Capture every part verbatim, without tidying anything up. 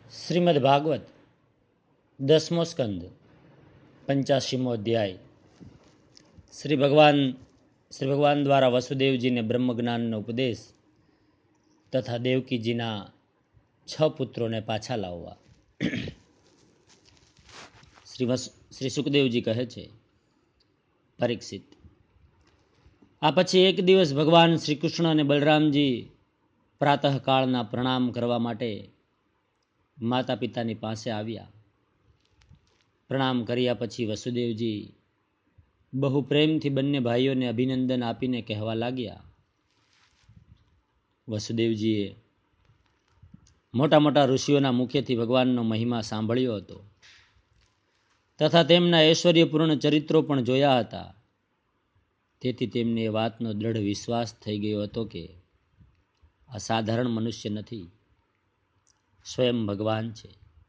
શ્રીમદ ભાગવત દસમો સ્કંદ પંચ્યાસીમો અધ્યાય. શ્રી ભગવાન શ્રી ભગવાન દ્વારા વસુદેવજીને બ્રહ્મજ્ઞાનનો ઉપદેશ તથા દેવકીજીના છ પુત્રોને પાછા લાવવા. શ્રી વસ શ્રી સુખદેવજી કહે છે, પરીક્ષિત, આ પછી એક દિવસ ભગવાન શ્રી કૃષ્ણ અને બલરામજી પ્રાતઃકાળના પ્રણામ કરવા માટે માતા પિતાની પાસે આવ્યા. પ્રણામ કર્યા પછી વસુદેવજી બહુ પ્રેમથી બંને ભાઈઓને અભિનંદન આપીને કહેવા લાગ્યા. વસુદેવજીએ મોટા મોટા ઋષિઓના મુખેથી ભગવાનનો મહિમા સાંભળ્યો હતો તથા તેમના ઐશ્વર્યપૂર્ણ ચરિત્રો પણ જોયા હતા. તેથી તેમને એ વાતનો દ્રઢ વિશ્વાસ થઈ ગયો હતો કે આ સાધારણ મનુષ્ય નથી, સ્વયં ભગવાન છે.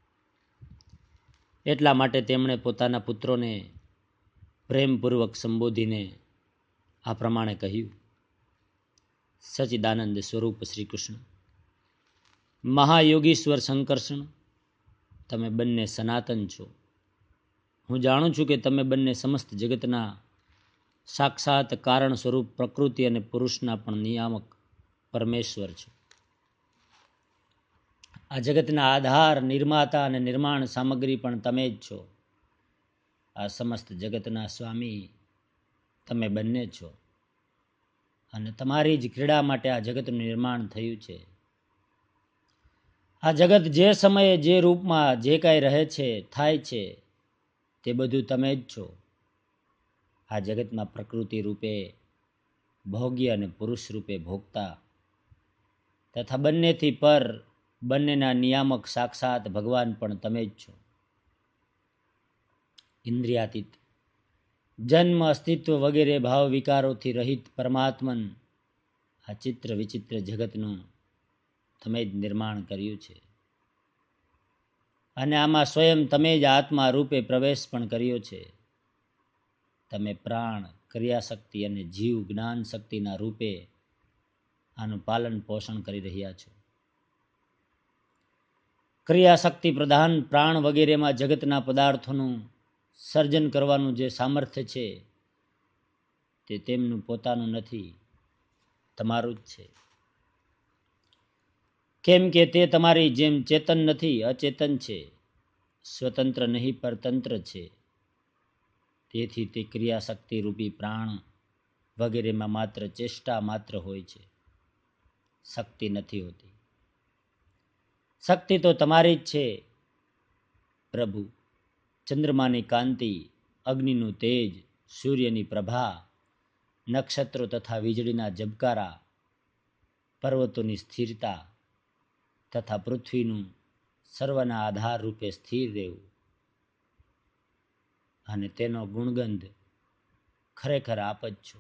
એટલા માટે તેમણે પોતાના પુત્રોને પ્રેમપૂર્વક સંબોધીને આ પ્રમાણે કહ્યું. સચ્ચિદાનંદ સ્વરૂપ શ્રી કૃષ્ણ, મહાયોગીશ્વર સંકર્ષણ, તમે બંને સનાતન છો. હું જાણું છું કે તમે બંને સમસ્ત જગતના સાક્ષાત કારણ સ્વરૂપ પ્રકૃતિ અને પુરુષના પણ નિયામક પરમેશ્વર છો. આ જગતના આધાર, નિર્માતા અને નિર્માણ સામગ્રી પણ તમે જ છો. આ સમસ્ત જગતના સ્વામી તમે બંને છો અને તમારી જ ક્રીડા માટે આ જગતનું નિર્માણ થયું છે. આ જગત જે સમયે જે રૂપમાં જે કાંઈ રહે છે, થાય છે, તે બધું તમે જ છો. આ જગતમાં પ્રકૃતિ રૂપે ભોગ્ય અને પુરુષ રૂપે ભોગતા તથા બંનેથી પર બંનેના નિયામક સાક્ષાત ભગવાન પણ તમે જ છો. ઇન્દ્રિયાતીત, જન્મ, અસ્તિત્વ વગેરે ભાવ વિકારોથી રહિત પરમાત્મન આ ચિત્ર વિચિત્ર જગતનું તમે જ નિર્માણ કર્યું છે અને આમાં સ્વયં તમે જ આત્મા રૂપે પ્રવેશ પણ કર્યો છે. તમે પ્રાણ, ક્રિયાશક્તિ અને જીવ જ્ઞાન શક્તિના રૂપે આનું પાલન પોષણ કરી રહ્યા છો. ક્રિયાશક્તિ પ્રધાન પ્રાણ વગેરેમાં જગતના પદાર્થોનું સર્જન કરવાનું જે સામર્થ્ય છે તે તેમનું પોતાનું નથી, તમારું જ છે. કેમ કે તે તમારી જેમ ચેતન નથી, અચેતન છે, સ્વતંત્ર નહીં પરતંત્ર છે. તેથી તે ક્રિયાશક્તિ રૂપી પ્રાણ વગેરેમાં માત્ર ચેષ્ટા માત્ર હોય છે, શક્તિ નથી હોતી. શક્તિ તો તમારી જ છે પ્રભુ. ચંદ્રમાની કાંતિ, અગ્નિનું તેજ, સૂર્યની પ્રભા, નક્ષત્રો તથા વીજળીના ઝબકારા, પર્વતોની સ્થિરતા તથા પૃથ્વીનું સર્વના આધાર રૂપે સ્થિર રહેવું અને તેનો ગુણગંધ ખરેખર આપ જ છો.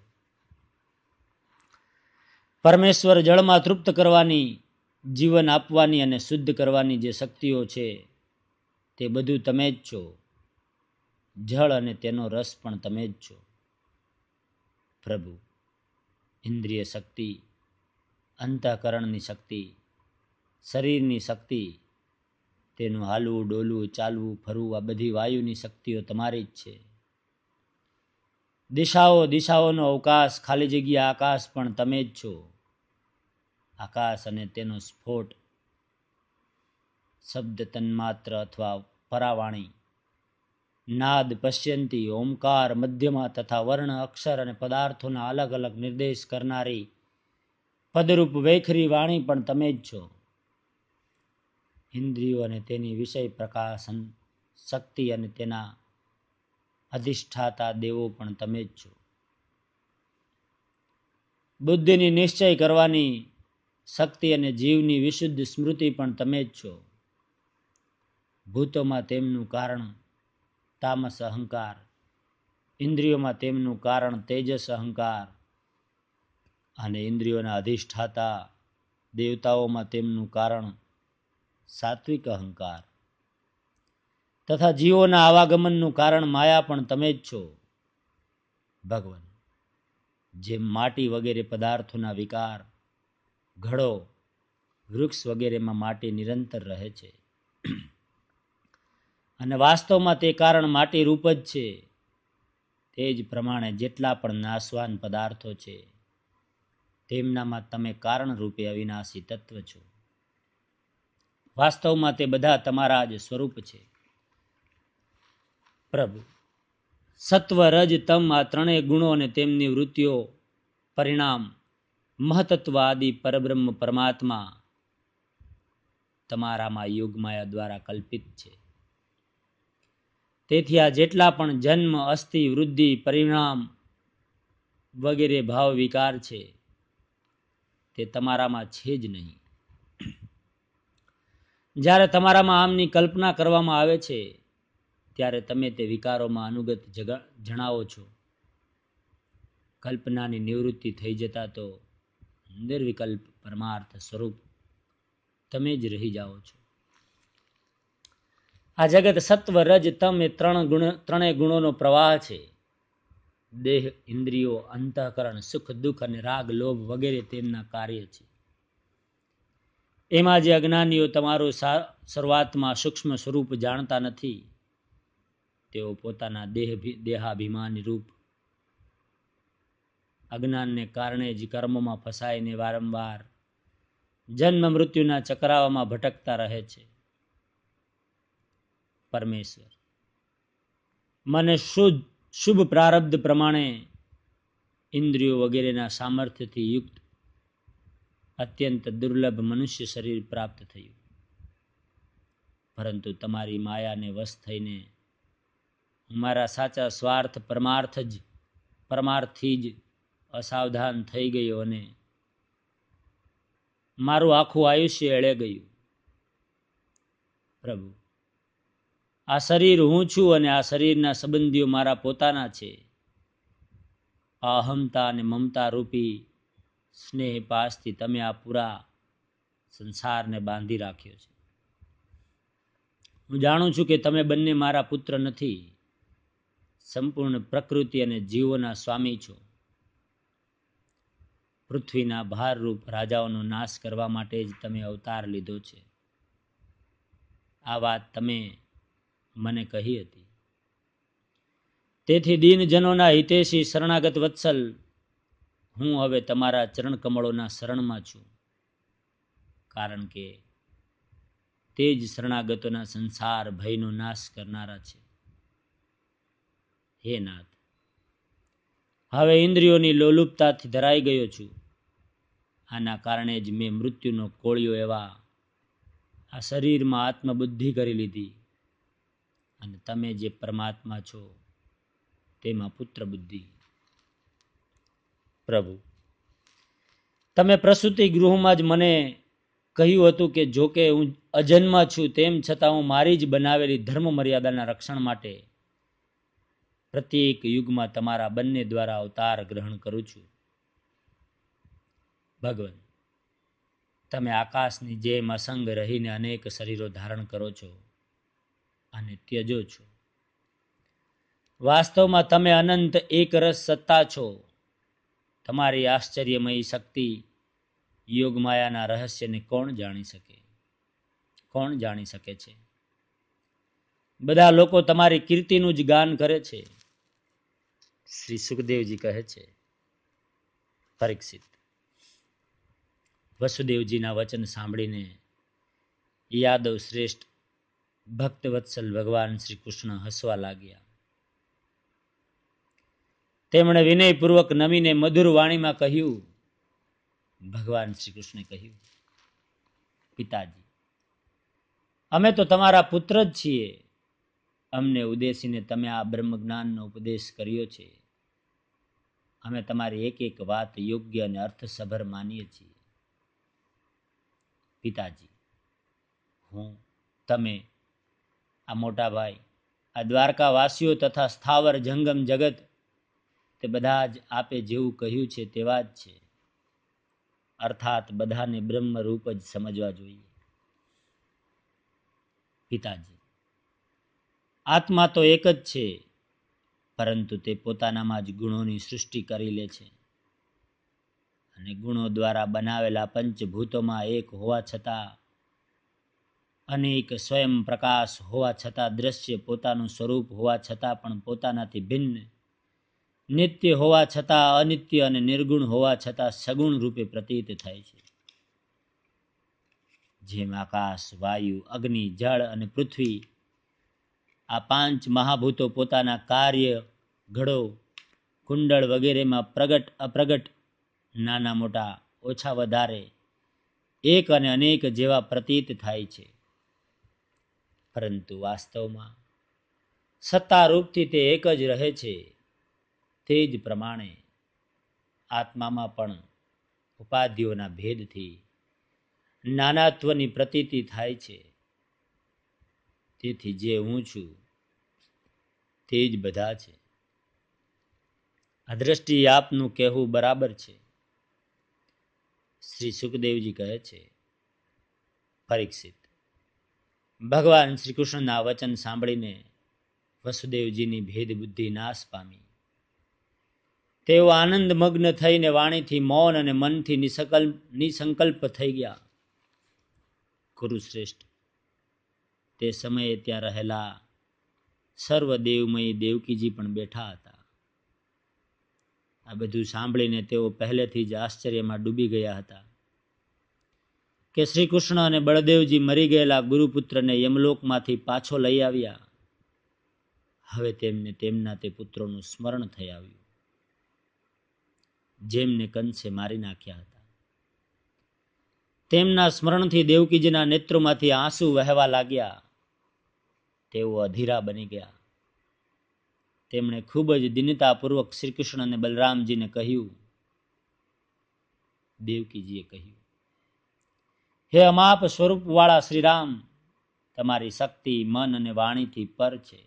પરમેશ્વર જળમાં તૃપ્ત કરવાની, જીવન આપવાની અને શુદ્ધ કરવાની જે શક્તિઓ છે તે બધું તમે જ છો. જળ અને તેનો રસ પણ તમે જ છો પ્રભુ. ઇન્દ્રિય શક્તિ, અંતઃકરણની શક્તિ, શરીરની શક્તિ, તેનું હાલવું, ડોલવું, ચાલવું, ફરવું, આ બધી વાયુની શક્તિઓ તમારી જ છે. દિશાઓ, દિશાઓનો અવકાશ, ખાલી જગ્યા, આકાશ પણ તમે જ છો. આકાશ અને તેનો સ્ફોટ, શબ્દ તન્માત્ર અથવા પરાવાણી, નાદ, પશ્યંતી, ઓમકાર, મધ્યમા તથા વર્ણ, અક્ષર અને પદાર્થોના અલગ અલગ નિર્દેશ કરનારી પદરૂપ વૈખરી વાણી પણ તમે જ છો. ઇન્દ્રિયો અને તેની વિષય પ્રકાશન શક્તિ અને તેના અધિષ્ઠાતા દેવો પણ તમે જ છો. બુદ્ધિની નિશ્ચય કરવાની શક્તિ અને જીવની વિશુદ્ધ સ્મૃતિ પણ તમે જ છો. ભૂતોમાં તેમનું કારણ તામસ અહંકાર, ઇન્દ્રિયોમાં તેમનું કારણ તેજસ અહંકાર અને ઇન્દ્રિયોના અધિષ્ઠાતા દેવતાઓમાં તેમનું કારણ સાત્વિક અહંકાર તથા જીવોના આવાગમનનું કારણ માયા પણ તમે જ છો. ભગવાન, જેમ માટી વગેરે પદાર્થોના વિકાર, ઘડો, વૃક્ષ વગેરેમાં માટી નિરંતર રહે છે, અને વાસ્તવમાં તે કારણ માટી રૂપ જ છે. તે જ પ્રમાણે જેટલા પણ નાશવાન પદાર્થો છે તેમનામાં તમે કારણ રૂપે અવિનાશી તત્વ છો. વાસ્તવમાં તે બધા તમારા જ સ્વરૂપ છે. પ્રભુ, સત્વ, રજ, તમ આ ત્રણેય ગુણો અને તેમની વૃત્તિઓ, પરિણામ, મહતત્વ આદિ પરબ્રહ્મ પરમાત્મા તમારામાં યોગમાયા દ્વારા કલ્પિત છે. તેથી આ જેટલા પણ જન્મ, અસ્થિ, વૃદ્ધિ, પરિણામ વગેરે ભાવ વિકાર છે તે તમારામાં છે જ નહીં. જ્યારે તમારામાં આમની કલ્પના કરવામાં આવે છે ત્યારે તમે તે વિકારોમાં અનુગત જણાવો છો. કલ્પનાની નિવૃત્તિ થઈ જતા તો નિર્વિકલ્પ પરમાર્થ સ્વરૂપ તમે જ રહી જાઓ છો. આ જગત સત્વ, રજ, તમ એ ત્રણ ગુણ ત્રણેય ગુણોનો પ્રવાહ છે. દેહ, ઇન્દ્રિયો, અંતઃકરણ, સુખ દુઃખ અને રાગ લોભ વગેરે તેમના કાર્ય છે. એમાં જે અજ્ઞાનીઓ તમારું શરૂઆતમાં સૂક્ષ્મ સ્વરૂપ જાણતા નથી, તેઓ પોતાના દેહ દેહાભિમાની રૂપ અજ્ઞાનને કારણે જ કર્મોમાં ફસાઈને વારંવાર જન્મ મૃત્યુના ચક્રાવામાં ભટકતા રહે છે. પરમેશ્વર મને શુદ્ધ શુભ પ્રારબ્ધ પ્રમાણે ઇન્દ્રિયો વગેરેના સામર્થ્યથી યુક્ત અત્યંત દુર્લભ મનુષ્ય શરીર પ્રાપ્ત થયું. પરંતુ તમારી માયાને વશ થઈને હું મારા સાચા સ્વાર્થ પરમાર્થ જ પરમાર્થથી જ અસાવધાન થઈ ગયો અને મારું આખું આયુષ્ય એળે ગયું. પ્રભુ, આ શરીર હું છું અને આ શરીરના સંબંધીઓ મારા પોતાના છે. આ અહમતા અને મમતા રૂપી સ્નેહ પાસથી તમે આ પૂરા સંસારને બાંધી રાખ્યો છે. હું જાણું છું કે તમે બંને મારા પુત્ર નથી, સંપૂર્ણ પ્રકૃતિ અને જીવોના સ્વામી છો. પૃથ્વીના ભારરૂપ રાજાઓનો નાશ કરવા માટે જ તમે અવતાર લીધો છે. આ વાત તમે મને કહી હતી. તેથી દીનજનોના હિતેશી શરણાગત વત્સલ, હું હવે તમારા ચરણ કમળોના શરણમાં છું. કારણ કે તે જ શરણાગતોના સંસાર ભયનો નાશ કરનારા છે. હે નાથ, હવે ઇન્દ્રિયોની લોલુપતાથી ધરાઈ ગયો છું. આના કારણે જ મેં મૃત્યુનો કોળિયો એવા આ શરીરમાં આત્મબુદ્ધિ કરી લીધી અને તમે જે પરમાત્મા છો તેમાં પુત્ર બુદ્ધિ. પ્રભુ, તમે પ્રસૂતિ ગૃહમાં જ મને કહ્યું હતું કે જો કે હું અજન્મા છું તેમ છતાં હું મારી જ બનાવેલી ધર્મ મર્યાદાના રક્ષણ માટે પ્રત્યેક યુગમાં તમારા બંને દ્વારા અવતાર ગ્રહણ કરું છું. ભગવાન, તમે આકાશની જેમ અસંગ રહીને અનેક શરીરો ધારણ કરો છો અને ત્યજો છો. વાસ્તવમાં તમે અનંત એક રસ સત્તા છો. તમારી આશ્ચર્યમયી શક્તિ યોગમાયાના રહસ્યને કોણ જાણી શકે કોણ જાણી શકે છે? બધા લોકો તમારી કીર્તિનું જ ગાન કરે છે. શ્રી સુખદેવજી કહે છે, પરીક્ષિત, વસુદેવજીના વચન સાંભળીને યાદવ શ્રેષ્ઠ ભક્તવત્સલ ભગવાન શ્રી કૃષ્ણ હસવા લાગ્યા. તેમણે વિનયપૂર્વક નમીને મધુર વાણીમાં કહ્યું, ભગવાન શ્રી કૃષ્ણે કહ્યું, પિતાજી, અમે તો તમારા પુત્ર જ છીએ. અમને ઉદ્દેશીને તમે આ બ્રહ્મ જ્ઞાનનો ઉપદેશ કર્યો છે. અમે તમારી એક એક વાત યોગ્ય અને અર્થસભર માનીએ છીએ. પિતાજી, હું, તમે, આ મોટા ભાઈ, આ દ્વારકાવાસીઓ તથા સ્થાવર જંગમ જગત તે બધા જ આપે જેવું કહ્યું છે તેવા જ છે. અર્થાત બધાને બ્રહ્મરૂપ જ સમજવા જોઈએ. પિતાજી, આત્મા તો એક જ છે, પરંતુ તે પોતાનામાં જ ગુણોની સૃષ્ટિ કરી લે છે અને ગુણો દ્વારા બનાવેલા પંચભૂતોમાં એક હોવા છતાં અનેક સ્વયં પ્રકાશ હોવા છતાં દ્રશ્ય પોતાનું સ્વરૂપ હોવા છતાં પણ પોતાનાથી ભિન્ન, નિત્ય હોવા છતાં અનિત્ય અને નિર્ગુણ હોવા છતાં સગુણ રૂપે પ્રતીત થાય છે. જેમ આકાશ, વાયુ, અગ્નિ, જળ અને પૃથ્વી આ પાંચ મહાભૂતો પોતાના કાર્ય, ઘડો, કુંડળ વગેરેમાં પ્રગટ અપ્રગટ, નાના મોટા, ઓછા વધારે, એક અને અનેક જેવા પ્રતીત થાય છે, પરંતુ વાસ્તવમાં સત્તારૂપથી તે એક જ રહે છે. તે જ પ્રમાણે આત્મામાં પણ ઉપાધિઓના ભેદથી નાનાત્વની પ્રતીતિ થાય છે. તેથી જે હું છું તે જ બધા છે. આ દ્રષ્ટિએ આપનું કહેવું બરાબર છે. શ્રી સુખદેવજી કહે છે, પરીક્ષિત, ભગવાન શ્રી કૃષ્ણના વચન સાંભળીને વસુદેવજીની ભેદ બુદ્ધિ નાશ પામી. તેઓ આનંદમગ્ન થઈને વાણીથી મૌન અને મનથી નિસકલ્પ નિસંકલ્પ થઈ ગયા. કુરુશ્રેષ્ઠ, તે સમયે ત્યાં રહેલા સર્વદેવમયી દેવકીજી પણ બેઠા હતા. આ બધું સાંભળીને તેઓ પહેલેથી જ આશ્ચર્યમાં ડૂબી ગયા હતા કે શ્રી કૃષ્ણ અને બળદેવજી મરી ગયેલા ગુરુપુત્રને યમલોકમાંથી પાછો લઈ આવ્યા. હવે તેમને તેમના તે પુત્રોનું સ્મરણ થઈ આવ્યું, જેમને કંસે મારી નાખ્યા હતા. તેમના સ્મરણથી દેવકીજીના નેત્રોમાંથી આંસુ વહેવા લાગ્યા. તેઓ અધીરા બની ગયા. તેમણે ખૂબ જ દિનતાપૂર્વક શ્રી કૃષ્ણ અને બલરામજીને કહ્યું. દેવકીજીએ કહ્યું, હે અમાપ સ્વરૂપવાળા શ્રીરામ, તમારી શક્તિ મન અને વાણીથી પર છે.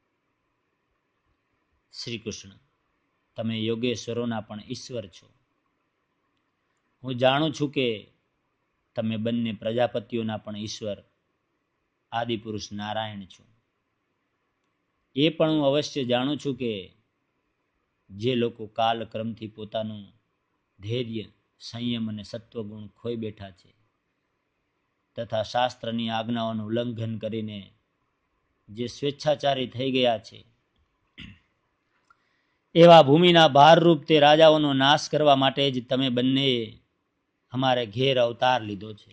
શ્રી કૃષ્ણ, તમે યોગેશ્વરોના પણ ઈશ્વર છો. હું જાણું છું કે તમે બંને પ્રજાપતિઓના પણ ઈશ્વર આદિપુરુષ નારાયણ છો. એ પણ હું અવશ્ય જાણું છું કે જે લોકો કાલક્રમથી પોતાનું ધૈર્ય, સંયમ અને સત્વગુણ ખોઈ બેઠા છે તથા શાસ્ત્રની આજ્ઞાઓનું ઉલ્લંઘન કરીને જે સ્વેચ્છાચારી થઈ ગયા છે, એવા ભૂમિના ભારરૂપ તે રાજાઓનો નાશ કરવા માટે જ તમે બંનેએ અમારે ઘેર અવતાર લીધો છે.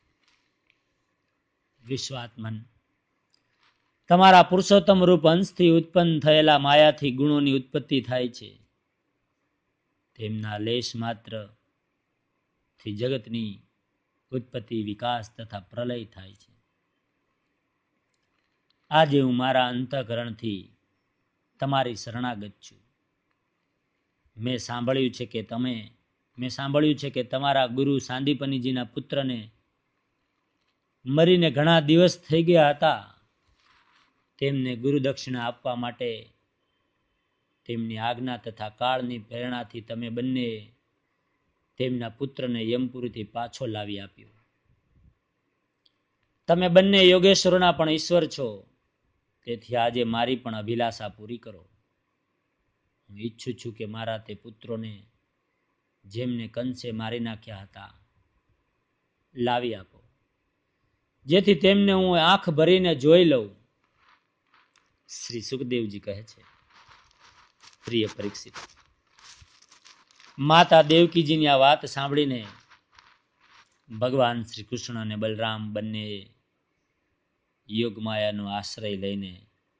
વિશ્વાત્મન, તમારા પુરુષોત્તમ રૂપ અંશથી ઉત્પન્ન થયેલા માયાથી ગુણોની ઉત્પત્તિ થાય છે. તેમના લેશ માત્ર થી જગતની ઉત્પત્તિ, વિકાસ તથા પ્રલય થાય છે. આજે હું મારા અંતઃકરણથી તમારી શરણાગત છું. મેં સાંભળ્યું છે કે તમે મેં સાંભળ્યું છે કે તમારા ગુરુ સાંદીપનીજીના પુત્રને મરીને ઘણા દિવસ થઈ ગયા હતા. તેમને ગુરુ દક્ષિણા આપવા માટે તેમની આજ્ઞા તથા કાળની પ્રેરણાથી તમે બંને તેમના પુત્રને યમપુરીથી પાછો લાવી આપ્યો. તમે બંને યોગેશ્વરોના પણ ઈશ્વર છો. તેથી આજે મારી પણ અભિલાષા પૂરી કરો. હું ઈચ્છું છું કે મારા તે પુત્રોને જેમને કંસે મારી નાખ્યા હતા લાવી આપો, જેથી તેમને હું આંખ ભરીને જોઈ લઉં. શ્રી સુખદેવજી કહે છે, પ્રિય પરીક્ષિત, માતા દેવકીજીની આ વાત સાંભળીને ભગવાન શ્રી કૃષ્ણ અને બલરામ બંને યોગમાયાનો આશ્રય લઈને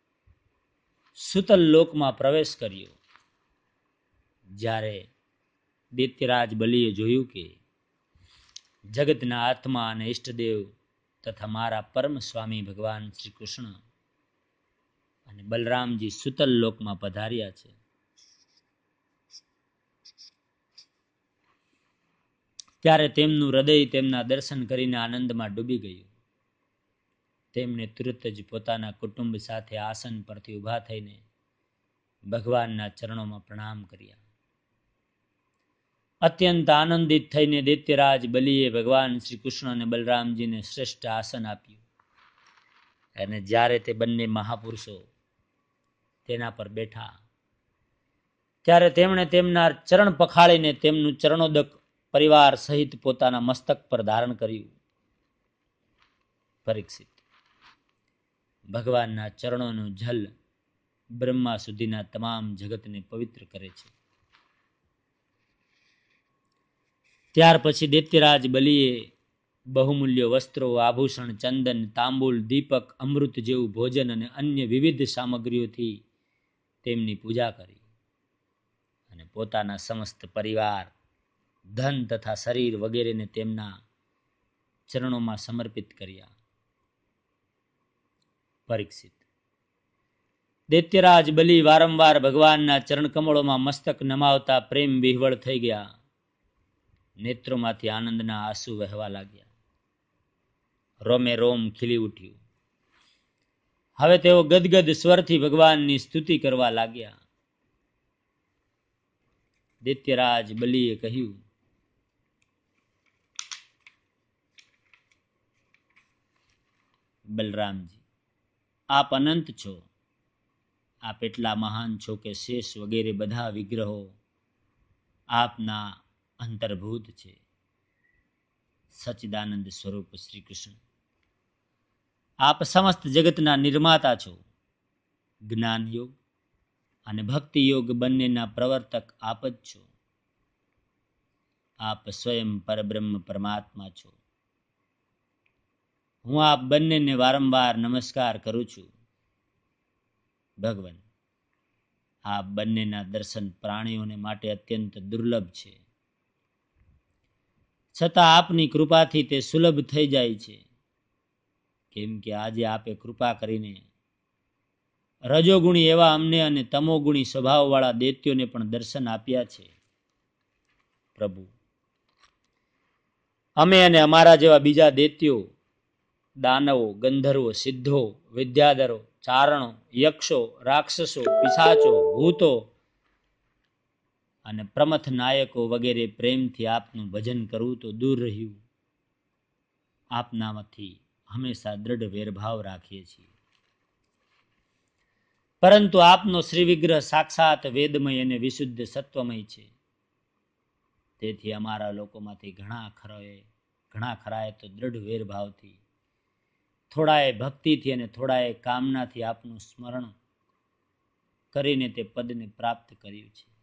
સુતલ લોકમાં પ્રવેશ કર્યો. જ્યારે દૈત્યરાજ બલિએ જોયું કે જગતના આત્મા અને ઈષ્ટદેવ તથા મારા પરમ સ્વામી ભગવાન શ્રી કૃષ્ણ અને બલરામજી સુતલ લોકમાં પધાર્યા છે, ત્યારે તેમનું હૃદય તેમના દર્શન કરીને આનંદમાં ડૂબી ગયું. તેમણે તુરત જ પોતાના કુટુંબ સાથે આસન પરથી ઊભા થઈને ભગવાનના ચરણોમાં પ્રણામ કર્યા. અત્યંત આનંદિત થઈને દૈત્યરાજ બલિએ ભગવાન શ્રી કૃષ્ણ અને બલરામજીને શ્રેષ્ઠ આસન આપ્યું. અને જ્યારે તે બંને મહાપુરુષો તેના પર બેઠા ત્યારે તેમણે તેમના ચરણ પખાળીને તેમનું ચરણોદક પરિવાર સહિત પોતાના મસ્તક પર ધારણ કર્યું. પરીક્ષિત, ભગવાનના ચરણોનું જલ બ્રહ્મા સુધીના તમામ જગતને પવિત્ર કરે છે. ત્યાર પછી દૈત્યરાજ બલિએ બહુમૂલ્ય વસ્ત્રો, આભૂષણ, ચંદન, તાંબુલ, દીપક, અમૃત જેવું ભોજન અને અન્ય વિવિધ સામગ્રીઓથી તેમની પૂજા કરી અને પોતાના સમસ્ત પરિવાર, ધન તથા શરીર વગેરેને તેમના ચરણોમાં સમર્પિત કર્યા. પરીક્ષિત, દૈત્યરાજ બલિ વારંવાર ભગવાનના ચરણકમળોમાં મસ્તક નમાવતા પ્રેમ વિહવળ થઈ ગયા. નેત્રોમાંથી આનંદના આંસુ વહેવા લાગ્યા. રોમે રોમ ખીલી ઉઠ્યું. હવે તેઓ ગદગદ સ્વરથી ભગવાનની સ્તુતિ કરવા લાગ્યા. દૈત્યરાજ બલિએ કહ્યું, બલરામજી, આપ અનંત છો. આપ એટલા મહાન છો કે શેષ વગેરે બધા વિગ્રહો આપના અંતર્ભૂત છે. સચ્ચિદાનંદ સ્વરૂપ શ્રી કૃષ્ણ, આપ સમસ્ત જગતના નિર્માતા છો. જ્ઞાન યોગ અને ભક્તિ યોગ બંનેના પ્રવર્તક આપ જ છો. આપ સ્વયં પરબ્રહ્મ પરમાત્મા છો. હું આપ બંનેને વારંવાર નમસ્કાર કરું છું. ભગવાન, આપ બંનેના દર્શન પ્રાણીઓને માટે અત્યંત દુર્લભ છે, છતાં આપની કૃપાથી તે સુલભ થઈ જાય છે. કેમ કે આજે આપે કૃપા કરીને રજોગુણી એવા અમને અને તમોગુણી સ્વભાવવાળા દૈત્યોને પણ દર્શન આપ્યા છે. પ્રભુ, અમે અને અમારા જેવા બીજા દૈત્યો, દાનવો, ગંધર્વો, સિદ્ધો, વિદ્યાધરો, ચારણો, યક્ષો, રાક્ષસો, પિશાચો, ભૂતો અને પ્રમથ નાયકો વગેરે પ્રેમથી આપનું ભજન કરવું તો દૂર રહ્યું, આપનામાંથી હંમેશા દ્રઢ વેરભાવ રાખીએ છીએ. પરંતુ આપનો શ્રી વિગ્રહ સાક્ષાત વેદમય અને વિશુદ્ધ સત્વમય છે. તેથી અમારા લોકોમાંથી ઘણા ખરાએ ઘણા ખરાએ તો દ્રઢ વેરભાવથી, થોડાએ ભક્તિથી અને થોડાએ કામનાથી આપનું સ્મરણ કરીને તે પદને પ્રાપ્ત કર્યું છે.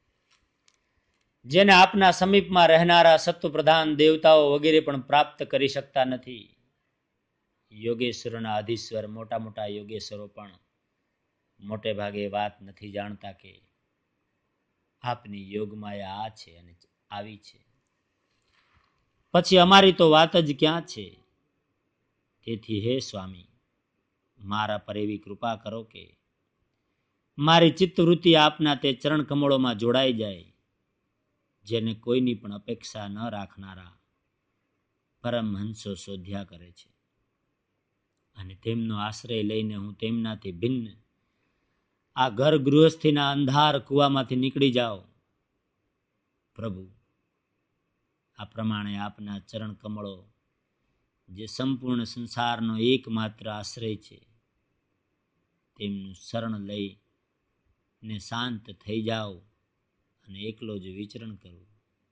જેને આપના સમીપમાં રહેનારા સત્વપ્રધાન દેવતાઓ વગેરે પણ પ્રાપ્ત કરી શકતા નથી. યોગેશ્વરોના અધીશ્વર મોટા મોટા યોગેશ્વરો પણ મોટે ભાગે વાત નથી જાણતા કે આપની યોગમાયા આ છે અને આવી છે. પછી અમારી તો વાત જ ક્યાં છે. તેથી હે સ્વામી, મારા પર એવી કૃપા કરો કે મારી ચિત્તવૃત્તિ આપના તે ચરણ કમળોમાં જોડાઈ જાય, જેને કોઈની પણ અપેક્ષા ન રાખનારા પરમહંસો શોધ્યા કરે છે. અને તેમનો આશ્રય લઈને હું તેમનાથી ભિન્ન આ ઘર ગૃહસ્થીના અંધાર કૂવામાંથી નીકળી જાઓ. પ્રભુ, આ પ્રમાણે આપના ચરણ કમળો, જે સંપૂર્ણ સંસારનો એકમાત્ર આશ્રય છે, તેમનું શરણ લઈને શાંત થઈ જાઓ અને એકલો જ વિચરણ કરો.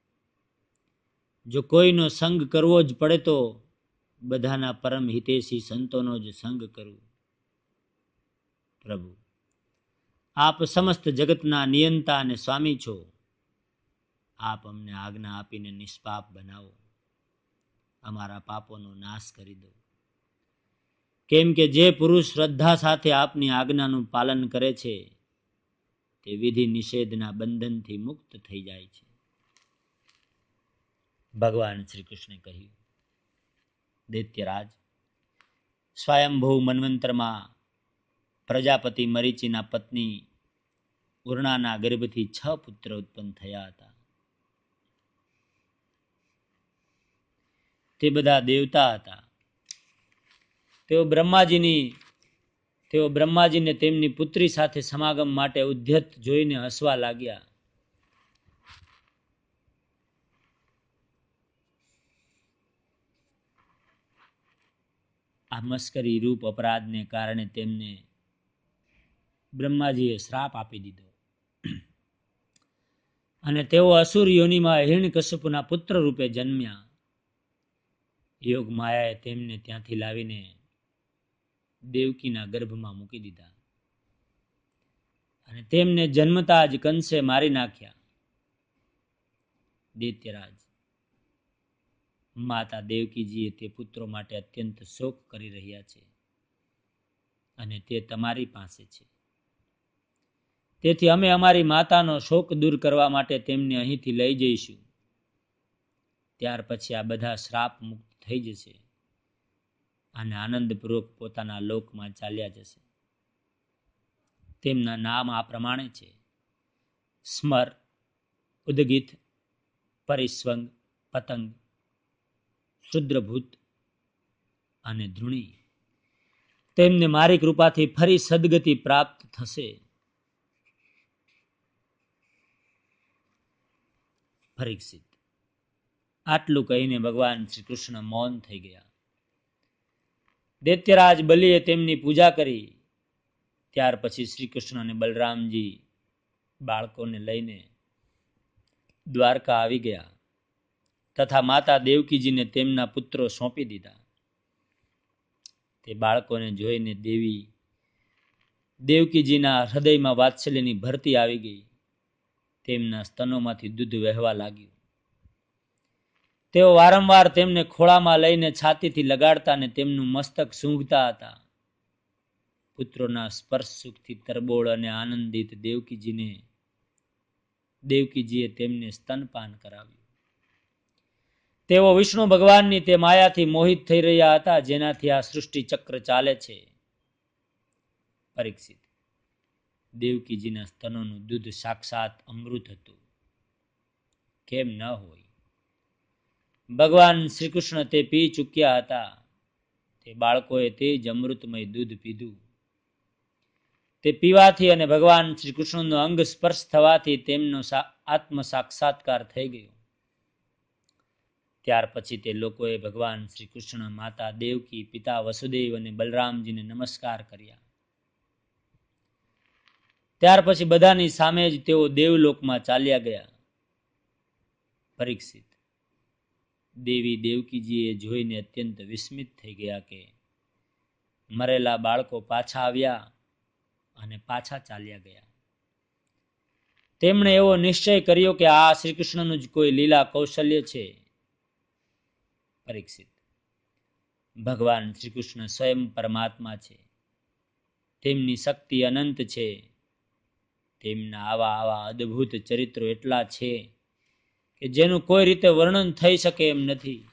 જો કોઈનો સંગ કરવો જ પડે તો બધાના પરમ હિતેશી સંતોનો જ સંગ કરું. પ્રભુ, આપ સમસ્ત જગતના નિયંતા અને સ્વામી છો. આપ અમને આજ્ઞા આપીને નિષ્પાપ બનાવો, અમારા પાપોનો નાશ કરી દો. કેમ કે જે પુરુષ શ્રદ્ધા સાથે આપની આજ્ઞાનું પાલન કરે છે, તે વિધિ નિષેધના બંધનથી મુક્ત થઈ જાય છે. ભગવાન શ્રી કૃષ્ણે કહ્યું, દૈત્યરાજ, સ્વયંભૂ મન્વંતરમાં પ્રજાપતિ મરીચીના પત્ની ઉર્ણાના ગર્ભથી છ પુત્ર ઉત્પન્ન થયા હતા. તે બધા દેવતા હતા. તેઓ બ્રહ્માજીની તેઓ બ્રહ્માજીને તેમની પુત્રી સાથે સમાગમ માટે ઉદ્યત જોઈને હસવા લાગ્યા. આ મસ્કરી રૂપ અપરાધને કારણે તેમને બ્રહ્માજીએ શ્રાપ આપી દીધો અને તેઓ અસુર યોનિમાં હિરણ્યકશ્યપુના પુત્ર રૂપે જન્મ્યા. યોગ માયાએ તેમને ત્યાંથી લાવીને દેવકીના ગર્ભમાં મૂકી દીધા અને તેમને જન્મતા જ કંસે મારી નાખ્યા. દૈત્યરાજ માતા દેવકીજીએ તે પુત્રો માટે અત્યંત શોક કરી રહ્યા છે અને તે તમારી પાસે છે. તેથી અમે અમારી માતાનો શોક દૂર કરવા માટે તેમને અહીંથી લઈ જઈશું. ત્યાર પછી આ બધા શ્રાપ મુક્ત થઈ જશે અને આનંદપૂર્વક પોતાના લોકમાં ચાલ્યા જશે. તેમના નામ આ પ્રમાણે છે: સ્મર, ઉદગીત, પરિસ્વંગ, પતંગ, શુદ્રભૂત અને ધૃણી. તેમને મારી કૃપાથી ફરી સદગતિ પ્રાપ્ત થશે. પરીક્ષિત આટલું કહીને ભગવાન શ્રી કૃષ્ણ મૌન થઈ ગયા. દૈત્યરાજ બલિએ તેમની પૂજા કરી. ત્યાર પછી શ્રી કૃષ્ણ અને બલરામજી બાળકોને લઈને દ્વારકા આવી ગયા તથા માતા દેવકીજીને તેમના પુત્રો સોંપી દીધા. તે બાળકોને જોઈને દેવી દેવકીજીના હૃદયમાં વાત્સલ્યની ભરતી આવી ગઈ. તેમના સ્તનોમાંથી દૂધ વહેવા લાગ્યું. તેઓ વારંવાર તેમને ખોળામાં લઈને છાતીથી લગાડતા અને તેમનું મસ્તક સૂંઘતા હતા. પુત્રોના સ્પર્શ સુખથી તરબોળ અને આનંદિત દેવકીજીને દેવકીજીએ તેમને સ્તનપાન કરાવ્યું. તેઓ વિષ્ણુ ભગવાનની તે માયાથી મોહિત થઈ રહ્યા હતા જેનાથી આ સૃષ્ટિ ચક્ર ચાલે છે. પરીક્ષિત દેવકીજીના સ્તનોનું દૂધ સાક્ષાત અમૃત હતું. કેમ ન હોય? ભગવાન શ્રી કૃષ્ણ તે પી ચૂક્યા હતા. તે બાળકોએ તે જ અમૃતમય દૂધ પીધું. તે પીવાથી અને ભગવાન શ્રી કૃષ્ણનો અંગ સ્પર્શ થવાથી તેમનો આત્મ સાક્ષાત્કાર થઈ ગયો. ત્યાર પછી તે લોકોએ ભગવાન શ્રી કૃષ્ણ, માતા દેવકી, પિતા વસુદેવ અને બલરામજીને નમસ્કાર કર્યા. ત્યાર પછી બધાની સામે જ તેઓ દેવલોકમાં ચાલ્યા ગયા. પરીક્ષિત દેવી દેવકીજીએ જોઈને અત્યંત વિસ્મિત થઈ ગયા કે મરેલા બાળકો પાછા આવ્યા અને પાછા ચાલ્યા ગયા. તેમણે એવો નિશ્ચય કર્યો કે આ શ્રી કૃષ્ણનું જ કોઈ લીલા કૌશલ્ય છે. પરીક્ષિત ભગવાન શ્રી કૃષ્ણ સ્વયં પરમાત્મા છે. તેમની શક્તિ અનંત છે. તેમના આવા આવા અદ્ભુત ચરિત્રો એટલા છે કે જેનું કોઈ રીતે વર્ણન થઈ શકે એમ નથી.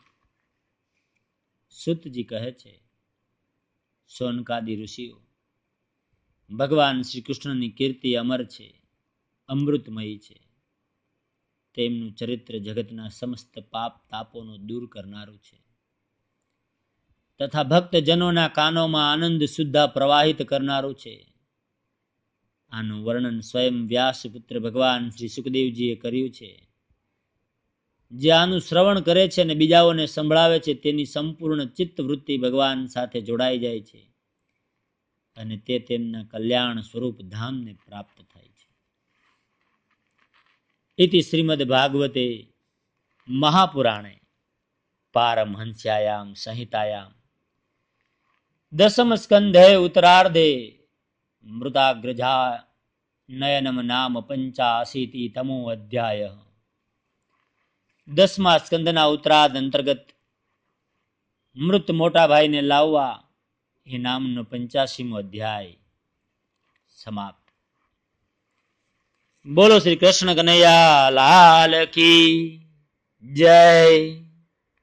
સુતજી કહે છે, સોનકાદી ઋષિઓ ભગવાન શ્રી કૃષ્ણની કીર્તિ અમર છે, અમૃતમયી છે. તેમનું ચરિત્ર જગતના સમસ્ત પાપ તાપોનો દૂર કરનારું છે તથા ભક્તજનોના કાનોમાં આનંદ સુદ્ધા પ્રવાહિત કરનારું છે. આનું વર્ણન સ્વયં વ્યાસપુત્ર ભગવાન શ્રી સુખદેવજીએ કર્યું છે. જે આનું શ્રવણ કરે છે અને બીજાઓને સંભળાવે છે તેની સંપૂર્ણ ચિત્તવૃત્તિ ભગવાન સાથે જોડાઈ જાય છે અને તે તેમના કલ્યાણ સ્વરૂપ ધામને પ્રાપ્ત થાય છે. ઇતિ શ્રીમદ ભાગવતે મહાપુરાણે પારમહંસ્યાયામ સંહિતાયામ દસમ સ્કંધે ઉત્તરાર્ધે મૃતાગ્રજા નયનમ નામ પંચાશીતિ તમો અધ્યાય. દસમા સ્કંદના ઉત્તરાર્ધ અંતર્ગત મૃત મોટા ભાઈને લાવવા એ નામનો પંચાસીમો અધ્યાય સમાપ્ત. બોલો શ્રી કૃષ્ણ કનૈયા લાલ કી જય.